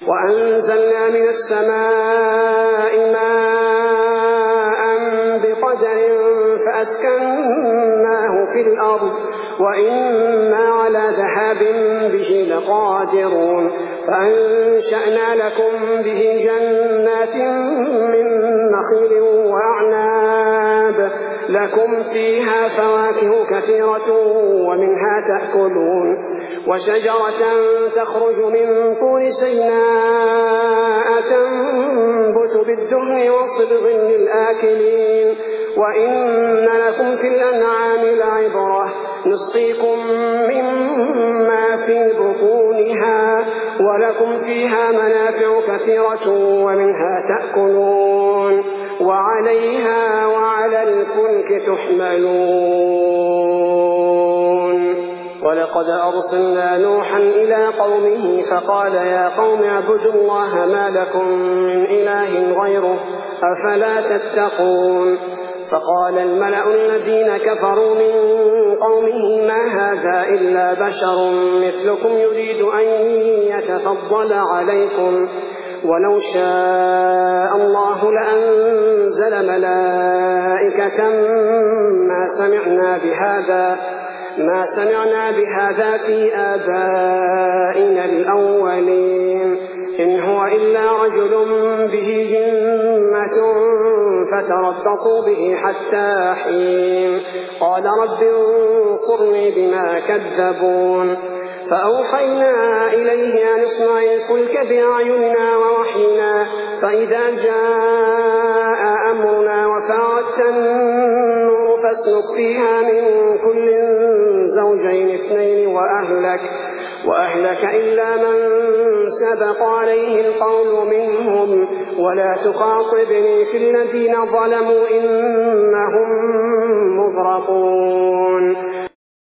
وأنزلنا من السماء ماء بقدر فأسكناه في الأرض وإنا على ذهاب به لقادرون فأنشأنا لكم به جنات من نخيل وأعناب لكم فيها فواكه كثيرة ومنها تأكلون وشجرة تخرج من طور سيناء تنبت بالدهن وصبغ للآكلين وإن لكم في الأنعام لعبرة نسقيكم مما في بطونها ولكم فيها منافع كثيرة ومنها تأكلون وعليها وعلى الفلك تحملون. ولقد أرسلنا نوحا إلى قومه فقال يا قوم اعبدوا الله ما لكم من إله غيره أفلا تتقون. فقال الملأ الذين كفروا من قومه ما هذا إلا بشر مثلكم يريد أن يتفضل عليكم ولو شاء الله لأنزل ملائكة ما سمعنا بهذا في آبائنا الأولين إن هو إلا رجل به جنة فتربصوا به حتى حين قال رب انصرني بما كذبون. فأوحينا إليه أن اصنع الفلك بأعيننا ووحينا فإذا جاء أمرنا وفارت النور فاسلك فيها من كل زوجين اثنين وأهلك إلا من سبق عليه القول منهم ولا تخاطبني في الذين ظلموا إنهم مغرقون.